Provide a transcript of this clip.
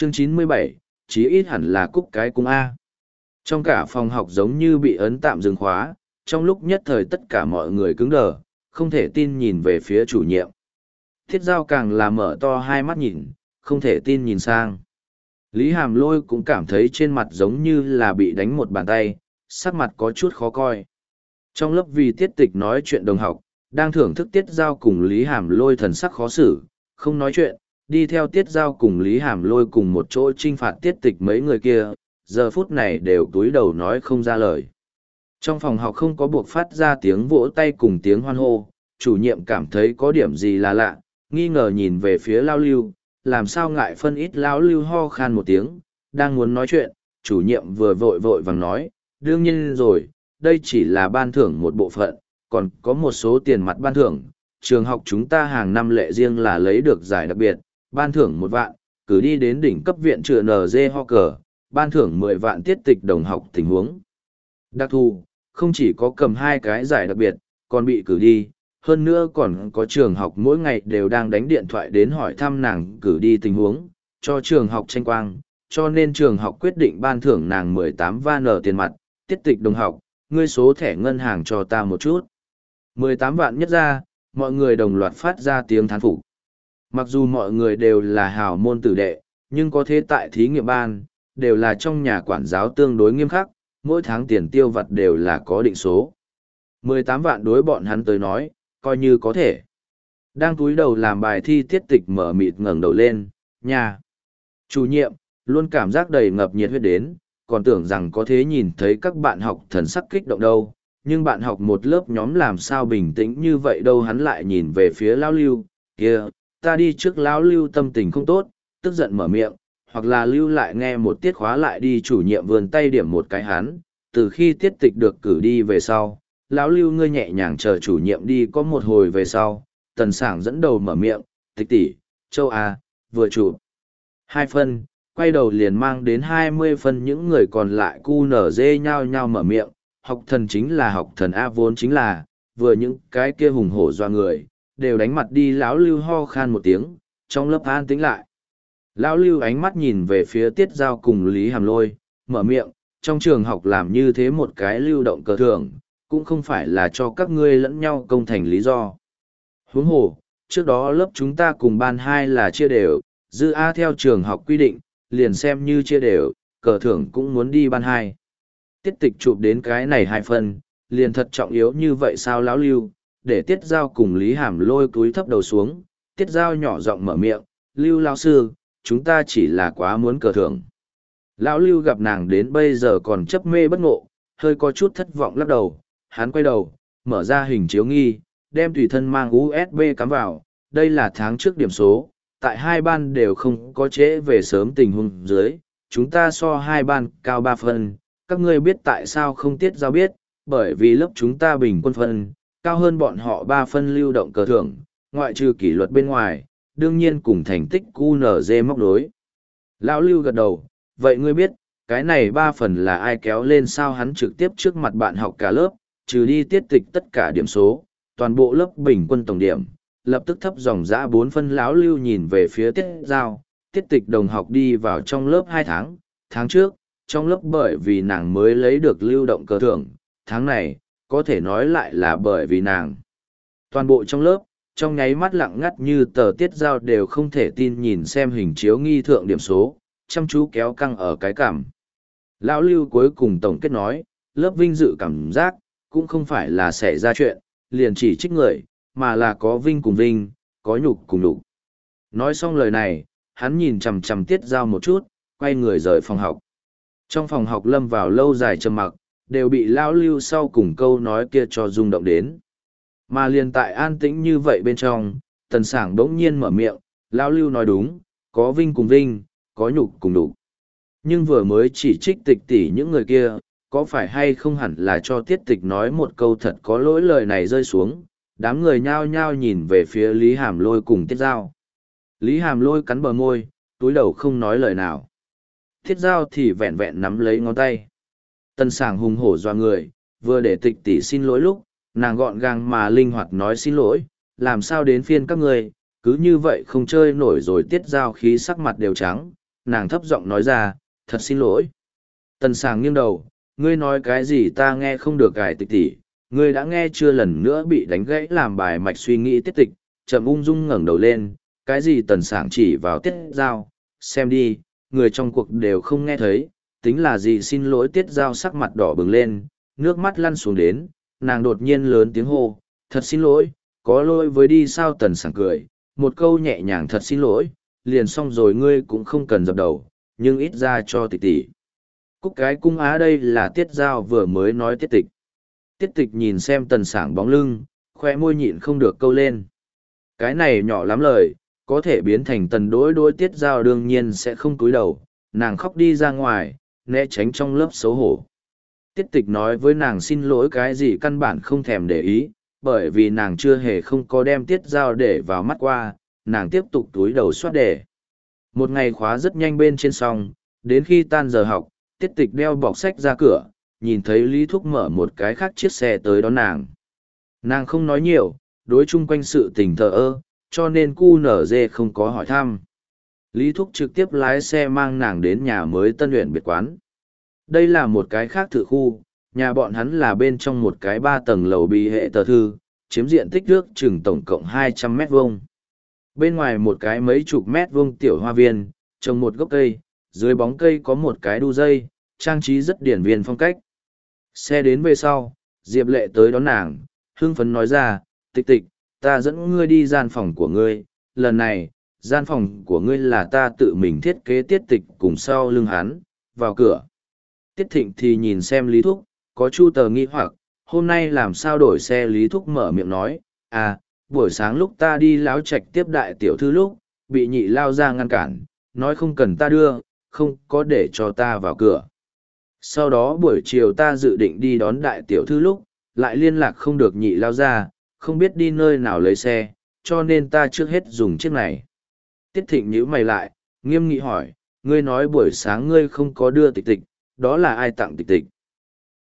Chương 97, chí ít hẳn là cúc cái cung A. Trong cả phòng học giống như bị ấn tạm dừng khóa, trong lúc nhất thời tất cả mọi người cứng đờ, không thể tin nhìn về phía chủ nhiệm. Thiết Giao càng là mở to hai mắt nhìn, không thể tin nhìn sang. Lý Hàm Lôi cũng cảm thấy trên mặt giống như là bị đánh một bàn tay, sắc mặt có chút khó coi. Trong lớp vì tiết tịch nói chuyện đồng học, đang thưởng thức Tiết Giao cùng Lý Hàm Lôi thần sắc khó xử, không nói chuyện, đi theo Tiết Giao cùng Lý Hàm Lôi cùng một chỗ trinh phạt tiết tịch mấy người kia, giờ phút này đều túi đầu nói không ra lời. Trong phòng học không có buộc phát ra tiếng vỗ tay cùng tiếng hoan hô, chủ nhiệm cảm thấy có điểm gì là lạ, nghi ngờ nhìn về phía Lao Lưu, làm sao ngại phân ít Lão Lưu ho khan một tiếng, đang muốn nói chuyện, chủ nhiệm vừa vội vội vàng nói, đương nhiên rồi, đây chỉ là ban thưởng một bộ phận, còn có một số tiền mặt ban thưởng, trường học chúng ta hàng năm lệ riêng là lấy được giải đặc biệt, ban thưởng 1 vạn, cử đi đến đỉnh cấp viện chữa NG ho cờ, ban thưởng 10 vạn tiết tịch đồng học tình huống. Đặc thù, không chỉ có cầm 2 cái giải đặc biệt, còn bị cử đi, hơn nữa còn có trường học mỗi ngày đều đang đánh điện thoại đến hỏi thăm nàng cử đi tình huống, cho trường học tranh quang, cho nên trường học quyết định ban thưởng nàng 18 vạn tiền mặt, tiết tịch đồng học, ngươi số thẻ ngân hàng cho ta một chút. 18 vạn nhất ra, mọi người đồng loạt phát ra tiếng thán phục. Mặc dù mọi người đều là hào môn tử đệ, nhưng có thế tại thí nghiệm ban, đều là trong nhà quản giáo tương đối nghiêm khắc, mỗi tháng tiền tiêu vặt đều là có định số. 18 vạn đối bọn hắn tới nói, coi như có thể. Đang cúi đầu làm bài thi tiết tịch mở mịt ngẩng đầu lên, nhà. Chủ nhiệm, luôn cảm giác đầy ngập nhiệt huyết đến, còn tưởng rằng có thế nhìn thấy các bạn học thần sắc kích động đâu, nhưng bạn học một lớp nhóm làm sao bình tĩnh như vậy đâu. Hắn lại nhìn về phía Lão Lưu, kia, ta đi trước. Lão Lưu tâm tình không tốt, tức giận mở miệng, hoặc là lưu lại nghe một tiết khóa lại đi. Chủ nhiệm vươn tay điểm một cái hắn, từ khi tiết tịch được cử đi về sau, Lão Lưu ngươi nhẹ nhàng chờ chủ nhiệm đi. Có một hồi về sau, Tần Sảng dẫn đầu mở miệng, tịch tỷ, Châu A, vừa chụp 2 phân, quay đầu liền mang đến 20 phân. Những người còn lại cu nở dê nhao nhao mở miệng, học thần chính là học thần A, vốn chính là, vừa những cái kia hùng hổ doa người, đều đánh mặt đi. Lão Lưu ho khan một tiếng, trong lớp an tĩnh lại. Lão Lưu ánh mắt nhìn về phía Tiết Giao cùng Lý Hàm Lôi, mở miệng, trong trường học làm như thế một cái lưu động cờ thưởng, cũng không phải là cho các ngươi lẫn nhau công thành lý do. Huống hồ, trước đó lớp chúng ta cùng ban 2 là chia đều, dư A theo trường học quy định, liền xem như chia đều, cờ thưởng cũng muốn đi ban 2. Tiết tịch chụp đến cái này 2 phần, liền thật trọng yếu như vậy sao? Lão Lưu, để Tiết Giao cùng Lý Hàm Lôi cúi thấp đầu xuống, Tiết Giao nhỏ giọng mở miệng, Lưu lão sư, chúng ta chỉ là quá muốn cờ thưởng. Lão Lưu gặp nàng đến bây giờ còn chấp mê bất ngộ, hơi có chút thất vọng lắc đầu, hắn quay đầu, mở ra hình chiếu nghi, đem tùy thân mang USB cắm vào, đây là tháng trước điểm số, tại 2 ban đều không có trễ về sớm tình huống dưới, chúng ta so 2 ban cao 3 phân, các ngươi biết tại sao không? Tiết Giao biết, bởi vì lớp chúng ta bình quân phân, cao hơn bọn họ 3 phân. Lưu động cờ thưởng, ngoại trừ kỷ luật bên ngoài, đương nhiên cùng thành tích QNZ móc đối. Lão Lưu gật đầu, vậy ngươi biết, cái này 3 phần là ai kéo lên sao? Hắn trực tiếp trước mặt bạn học cả lớp, trừ đi tiết tịch tất cả điểm số, toàn bộ lớp bình quân tổng điểm, lập tức thấp dòng dã 4 phân. Lão Lưu nhìn về phía Tiết Giao, tiết tịch đồng học đi vào trong lớp 2 tháng, tháng trước, trong lớp bởi vì nàng mới lấy được lưu động cờ thưởng, tháng này, có thể nói lại là bởi vì nàng. Toàn bộ trong lớp, trong nháy mắt lặng ngắt như tờ. Tiết Giao đều không thể tin nhìn xem hình chiếu nghi thượng điểm số, chăm chú kéo căng ở cái cảm. Lão Lưu cuối cùng tổng kết nói, lớp vinh dự cảm giác, cũng không phải là xảy ra chuyện, liền chỉ trích người, mà là có vinh cùng vinh, có nhục cùng nhục. Nói xong lời này, hắn nhìn chằm chằm Tiết Giao một chút, quay người rời phòng học. Trong phòng học lâm vào lâu dài trầm mặc, đều bị Lão Lưu sau cùng câu nói kia cho rung động đến. Mà liền tại an tĩnh như vậy bên trong, Tần Sảng đống nhiên mở miệng, Lão Lưu nói đúng, có vinh cùng vinh, có nhục cùng nhục. Nhưng vừa mới chỉ trích tịch tỷ những người kia, có phải hay không hẳn là cho tiết tịch nói một câu thật có lỗi. lời này rơi xuống, đám người nhao nhao nhìn về phía Lý Hàm Lôi cùng Tiết Giao. Lý Hàm Lôi cắn bờ môi, túi đầu không nói lời nào. Tiết Giao thì vẹn vẹn nắm lấy ngón tay. Tần Sảng hùng hổ doa người, vừa để tịch tỷ xin lỗi lúc, nàng gọn gàng mà linh hoạt nói xin lỗi, làm sao đến phiên các người, cứ như vậy không chơi nổi rồi. Tiết Giao khí sắc mặt đều trắng, nàng thấp giọng nói ra, thật xin lỗi. Tần Sảng nghiêng đầu, ngươi nói cái gì ta nghe không được cải tịch tỉ, ngươi đã nghe chưa lần nữa bị đánh gãy làm bài mạch suy nghĩ tiết tịch, chậm ung dung ngẩng đầu lên, cái gì Tần Sảng chỉ vào Tiết Giao, xem đi, người trong cuộc đều không nghe thấy, tính là gì xin lỗi Tiết Giao sắc mặt đỏ bừng lên, nước mắt lăn xuống đến, nàng đột nhiên lớn tiếng hô, thật xin lỗi, có lỗi với đi sao Tần Sảng cười, một câu nhẹ nhàng thật xin lỗi, liền xong rồi ngươi cũng không cần dập đầu, nhưng ít ra cho tịch tỷ. Cúc cái cung á đây là Tiết Giao vừa mới nói tiết tịch. Tiết tịch nhìn xem Tần Sảng bóng lưng, khoe môi nhịn không được câu lên. Cái này nhỏ lắm lời, có thể biến thành Tần đối Tiết Giao đương nhiên sẽ không cúi đầu, nàng khóc đi ra ngoài, né tránh trong lớp xấu hổ. Tiết tịch nói với nàng xin lỗi cái gì căn bản không thèm để ý, bởi vì nàng chưa hề không có đem Tiết Giao để vào mắt qua, nàng tiếp tục túi đầu soát đề. Một ngày khóa rất nhanh bên trên xong, đến khi tan giờ học, Tiết tịch đeo bọc sách ra cửa, nhìn thấy Lý Thúc mở một cái khác chiếc xe tới đón nàng. Nàng không nói nhiều, đối chung quanh sự tình thờ ơ, cho nên cu nở dê không có hỏi thăm. Lý Thúc trực tiếp lái xe mang nàng đến nhà mới Tân Uyển biệt quán. Đây là một cái khác thự khu, nhà bọn hắn là bên trong một cái 3 tầng lầu bị hệ tờ thư, chiếm diện tích nước chừng tổng cộng 200 mét vuông. Bên ngoài một cái mấy chục mét vuông tiểu hoa viên, trồng một gốc cây, dưới bóng cây có một cái đu dây, trang trí rất điển viên phong cách. Xe đến về sau, Diệp Lệ tới đón nàng, hưng phấn nói ra, tịch tịch, ta dẫn ngươi đi gian phòng của ngươi, lần này, gian phòng của ngươi là ta tự mình thiết kế tiết tịch cùng sau lưng hắn, vào cửa. Tiết Thịnh thì nhìn xem Lý Thúc, có chu tờ nghi hoặc, hôm nay làm sao đổi xe. Lý Thúc mở miệng nói, à, buổi sáng lúc ta đi Láo Trạch tiếp đại tiểu thư lúc, bị nhị lao ra ngăn cản, nói không cần ta đưa, không có để cho ta vào cửa. Sau đó buổi chiều ta dự định đi đón đại tiểu thư lúc, lại liên lạc không được nhị lao ra, không biết đi nơi nào lấy xe, cho nên ta trước hết dùng chiếc này. Tiết Thịnh nhíu mày lại, nghiêm nghị hỏi, ngươi nói buổi sáng ngươi không có đưa tịch tịch, đó là ai tặng tịch tịch?